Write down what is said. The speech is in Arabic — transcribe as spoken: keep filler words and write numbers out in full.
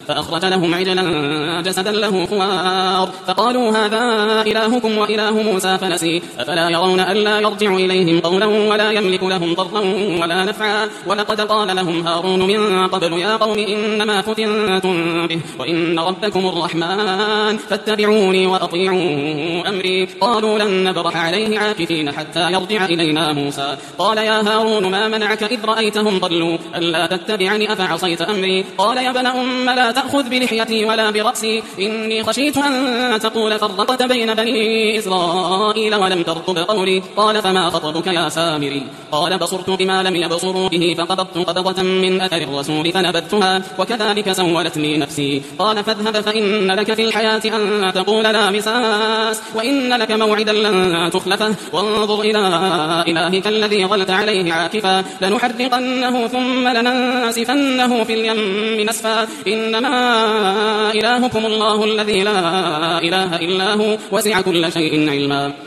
فأخرج لهم عجلا جسدا له خوار فقالوا هذا إلهكم وإله موسى فنسي أفلا يرون ألا يرجع إليهم قولا ولا يملك لهم ضرا ولا نفعا ولقد قال لهم هارون من قبل يا قوم إنما فتنتم به وإن ربكم الرحمن فاتبعوني وأطيعوا أمري قالوا لن نبرح عليه عاكفين حتى يرجع إلينا موسى قال يا هارون ما منعك إذ رأيتهم ضلوا ألا تتبعني أفعصيت أمري قال يا ابن أم لا تأخذ بلحيتي ولا برأسي إني خشيت أن تقول فرقت بين بني إسرائيل ولم ترقب قولي قال فما خطبك يا سامري قال بصرت بما لم يبصروا به فقبضت قبضة من أثر الرسول فنبذتها وكذلك سولت لي نفسي قال فاذهب فإن لك في الحياة أن تقول لا مساس وإن لك موعدا لن تخلفه وانظر إلى إلهك الذي ظلت عليه عاكفا لنحرقنه ثم لننسفنه في اليم نسفا إنما إلهكم الله الذي لا إله إلا هو وسع كل شيء علما.